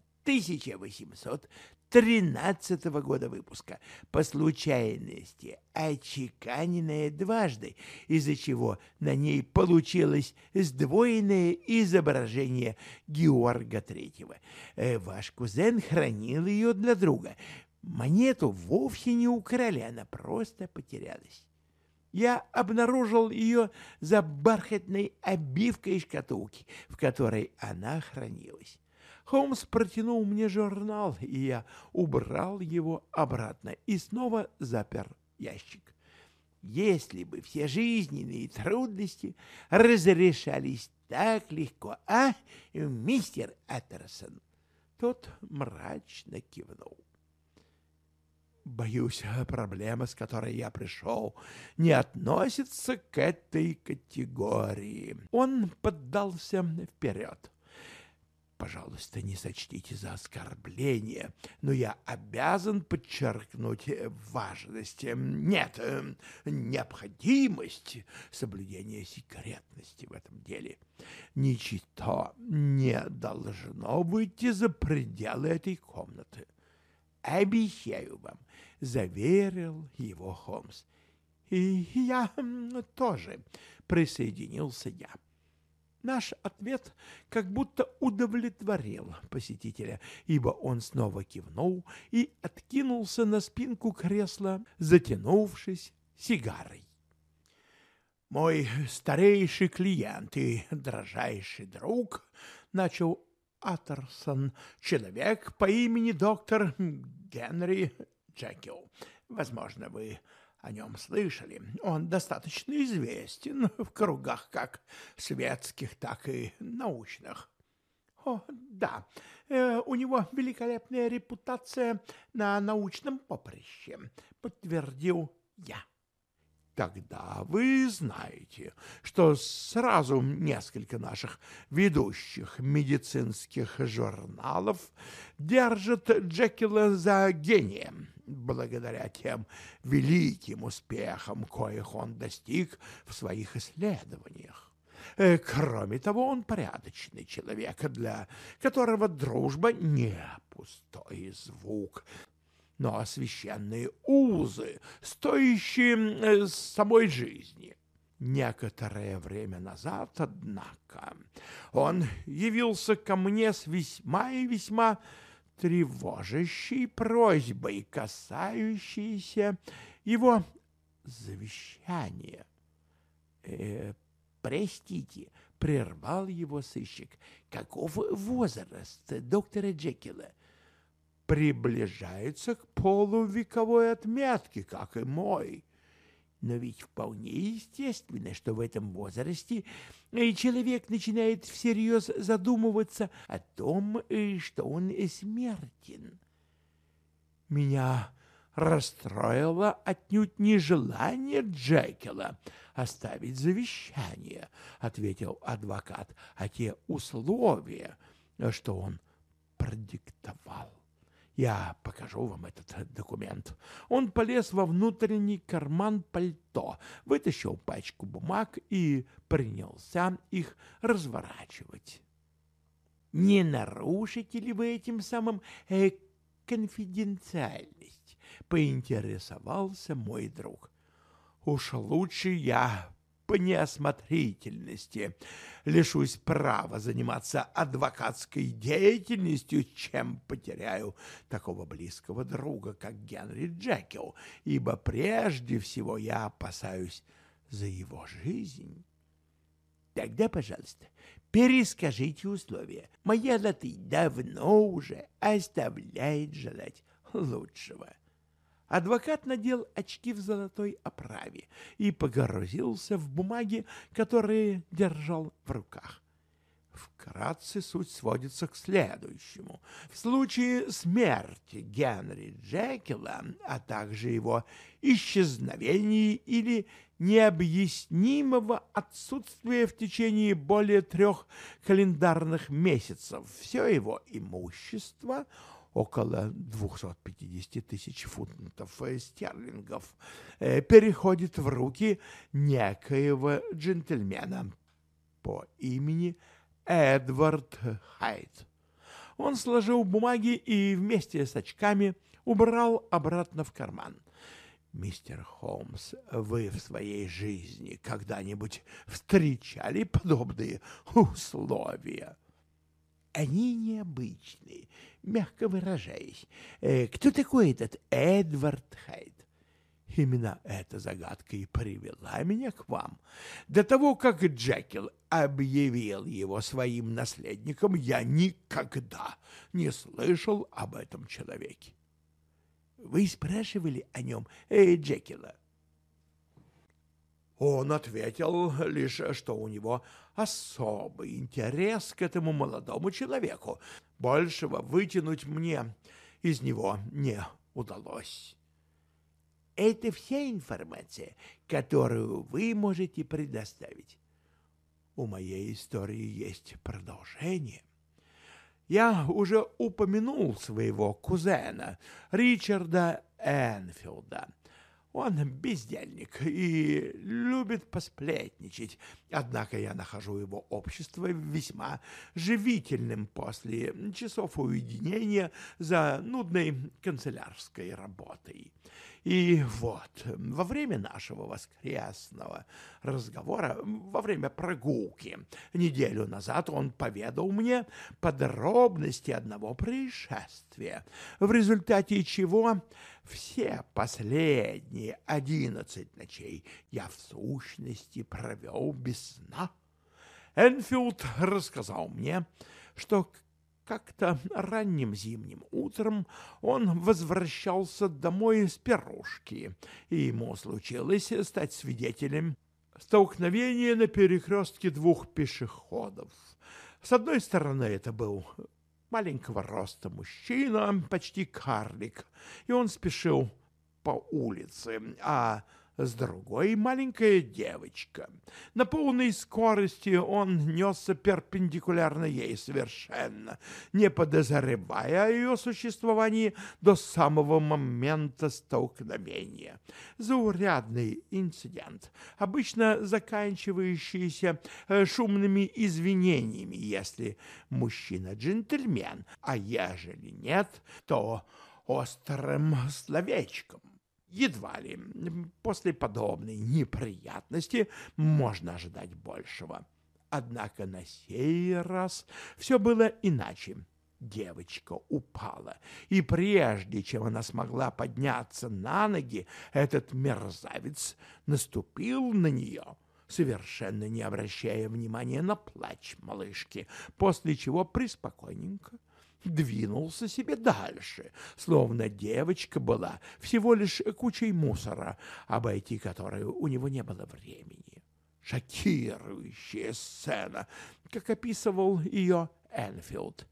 [SPEAKER 1] 1813 года выпуска, по случайности очеканенная дважды, из-за чего на ней получилось сдвоенное изображение Георга III. Ваш кузен хранил ее для друга. Монету вовсе не украли, она просто потерялась. Я обнаружил ее за бархатной обивкой шкатулки, в которой она хранилась. Холмс протянул мне журнал, и я убрал его обратно и снова запер ящик. Если бы все жизненные трудности разрешались так легко, мистер Аттерсон? Тот мрачно кивнул. «Боюсь, проблема, с которой я пришел, не относится к этой категории». Он поддался вперед. «Пожалуйста, не сочтите за оскорбление, но я обязан подчеркнуть важность, нет, необходимость соблюдения секретности в этом деле. Ничто не должно выйти за пределы этой комнаты. Обещаю вам», — заверил его Холмс. «И я тоже», — присоединился я. Наш ответ как будто удовлетворил посетителя, ибо он снова кивнул и откинулся на спинку кресла, затянувшись сигарой. «Мой старейший клиент и дрожайший друг», — начал Аттерсон, «человек по имени доктор Генри Джекил. Возможно, вы о нем слышали. Он достаточно известен в кругах как светских, так и научных». «О, да, у него великолепная репутация на научном поприще», — подтвердил я. «Тогда вы знаете, что сразу несколько наших ведущих медицинских журналов держат Джекила за гением, благодаря тем великим успехам, коих он достиг в своих исследованиях. Кроме того, он порядочный человек, для которого дружба не пустой звук, но священные узы, стоящие самой жизни. Некоторое время назад, однако, он явился ко мне с весьма и весьма тревожащей просьбой, касающейся его завещания. «Простите», — прервал его сыщик, — «каков возраст доктора Джекила?» «Приближается к полувековой отметке, как и мой. Но ведь вполне естественно, что в этом возрасте человек начинает всерьез задумываться о том, что он смертен». Меня расстроило отнюдь не желание Джекила оставить завещание, ответил адвокат, а те условия, что он продиктовал. Я покажу вам этот документ. Он полез во внутренний карман пальто, вытащил пачку бумаг и принялся их разворачивать. Не нарушите ли вы этим самым конфиденциальность? Поинтересовался мой друг. Уж лучше я по неосмотрительности лишусь права заниматься адвокатской деятельностью, чем потеряю такого близкого друга, как Генри Джекил, ибо прежде всего я опасаюсь за его жизнь. Тогда, пожалуйста, перескажите условия. Моя латынь давно уже оставляет желать лучшего. Адвокат надел очки в золотой оправе и погрузился в бумаги, которые держал в руках. Вкратце суть сводится к следующему. В случае смерти Генри Джекила, а также его исчезновения или необъяснимого отсутствия в течение более 3 календарных месяцев, все его имущество – около 250 тысяч фунтов стерлингов, переходит в руки некоего джентльмена по имени Эдвард Хайд. Он сложил бумаги и вместе с очками убрал обратно в карман. Мистер Холмс, вы в своей жизни когда-нибудь встречали подобные условия? Они необычные, мягко выражаясь. Кто такой этот Эдвард Хайд? Именно эта загадка и привела меня к вам. До того, как Джекил объявил его своим наследником, я никогда не слышал об этом человеке. Вы спрашивали о нем Джекила? Он ответил лишь, что у него особый интерес к этому молодому человеку. Большего вытянуть мне из него не удалось. Это вся информация, которую вы можете предоставить. У моей истории есть продолжение. Я уже упомянул своего кузена Ричарда Энфилда. Он бездельник и любит посплетничать, однако я нахожу его общество весьма живительным после часов уединения за нудной канцелярской работой. И вот, во время нашего воскресного разговора, во время прогулки, неделю назад он поведал мне подробности одного происшествия, в результате чего все последние 11 ночей я в сущности провел без сна. Энфилд рассказал мне, что как-то ранним зимним утром он возвращался домой с пирушки, и ему случилось стать свидетелем столкновения на перекрестке 2 пешеходов. С одной стороны, это был маленького роста мужчина, почти карлик, и он спешил по улице, а с другой маленькая девочка. На полной скорости он несся перпендикулярно ей, совершенно не подозревая о ее существовании до самого момента столкновения. Заурядный инцидент, обычно заканчивающийся шумными извинениями, если мужчина джентльмен, а ежели нет, то острым словечком. Едва ли после подобной неприятности можно ожидать большего. Однако на сей раз все было иначе. Девочка упала, и прежде чем она смогла подняться на ноги, этот мерзавец наступил на нее, совершенно не обращая внимания на плач малышки, после чего приспокойненько двинулся себе дальше, словно девочка была всего лишь кучей мусора, обойти которую у него не было времени. Шокирующая сцена, как описывал ее Энфилд.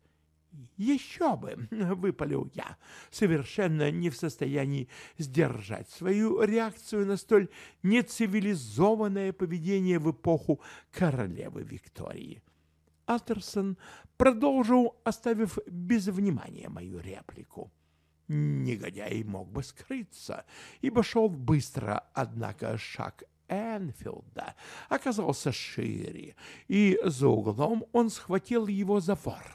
[SPEAKER 1] «Еще бы!» — выпалил я, совершенно не в состоянии сдержать свою реакцию на столь нецивилизованное поведение в эпоху королевы Виктории. Алтерсон продолжил, оставив без внимания мою реплику. Негодяй мог бы скрыться, ибо шел быстро, однако шаг Энфилда оказался шире, и за углом он схватил его за ворот.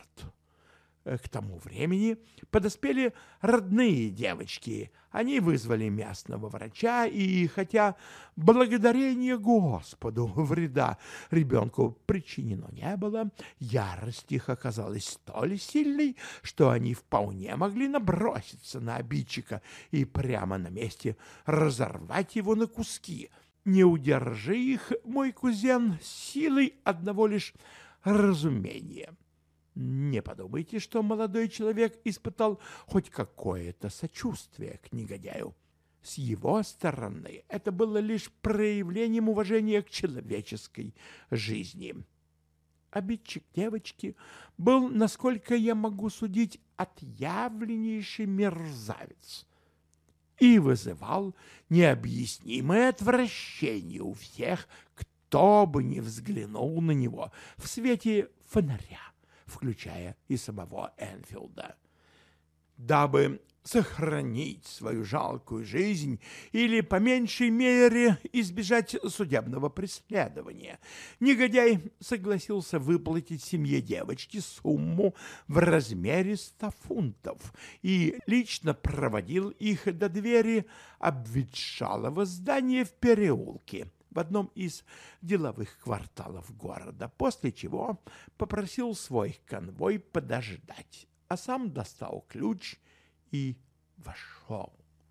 [SPEAKER 1] К тому времени подоспели родные девочки. Они вызвали местного врача, и хотя, благодарение Господу, вреда ребенку причинено не было, ярость их оказалась столь сильной, что они вполне могли наброситься на обидчика и прямо на месте разорвать его на куски. Не удержи их, мой кузен, силой одного лишь разумения. Не подумайте, что молодой человек испытал хоть какое-то сочувствие к негодяю. С его стороны это было лишь проявлением уважения к человеческой жизни. Обидчик девочки был, насколько я могу судить, отъявленнейший мерзавец и вызывал необъяснимое отвращение у всех, кто бы ни взглянул на него в свете фонаря, включая и самого Энфилда. Дабы сохранить свою жалкую жизнь или, по меньшей мере, избежать судебного преследования, негодяй согласился выплатить семье девочки сумму в размере 100 фунтов и лично проводил их до двери обветшалого здания в переулке в одном из деловых кварталов города, после чего попросил свой конвой подождать, а сам достал ключ и вошел.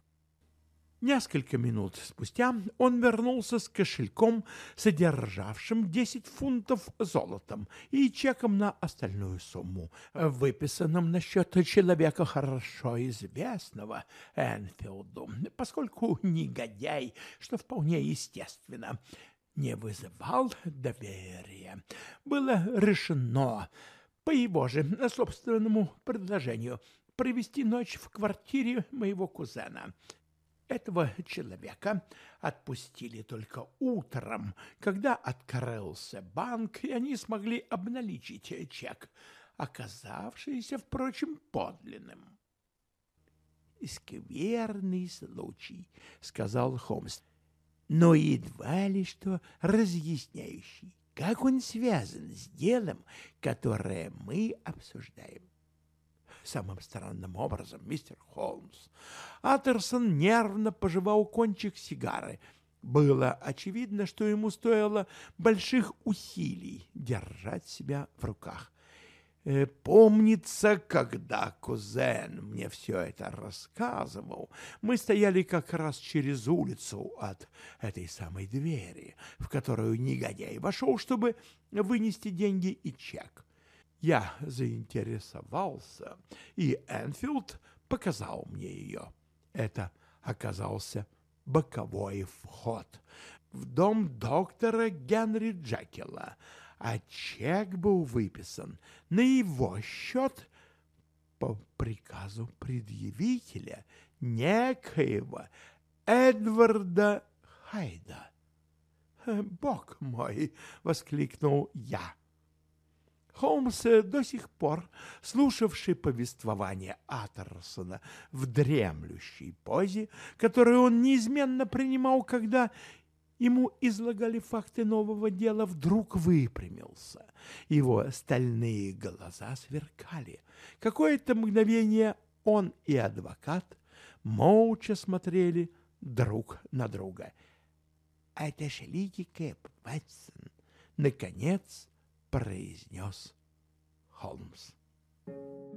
[SPEAKER 1] Несколько минут спустя он вернулся с кошельком, содержавшим 10 фунтов золотом и чеком на остальную сумму, выписанным на счет человека, хорошо известного Энфилду, поскольку негодяй, что вполне естественно, не вызывал доверия. Было решено, по его же собственному предложению, провести ночь в квартире моего кузена. Этого человека отпустили только утром, когда открылся банк, и они смогли обналичить чек, оказавшийся, впрочем, подлинным. «Скверный случай», — сказал Холмс, — «но едва ли что разъясняющий, как он связан с делом, которое мы обсуждаем». Самым странным образом, мистер Холмс. Алтерсон нервно пожевал кончик сигары. Было очевидно, что ему стоило больших усилий держать себя в руках. Помнится, когда кузен мне все это рассказывал, мы стояли как раз через улицу от этой самой двери, в которую негодяй вошел, чтобы вынести деньги и чек. Я заинтересовался, и Энфилд показал мне ее. Это оказался боковой вход в дом доктора Генри Джекила, а чек был выписан на его счет по приказу предъявителя, некоего Эдварда Хайда. «Бог мой!» — воскликнул я. Холмс, до сих пор слушавший повествование Алтерсона в дремлющей позе, которую он неизменно принимал, когда ему излагали факты нового дела, вдруг выпрямился. Его стальные глаза сверкали. Какое-то мгновение он и адвокат молча смотрели друг на друга. «Отошлите Кэп, Ватсон!» Наконец произнес Холмс.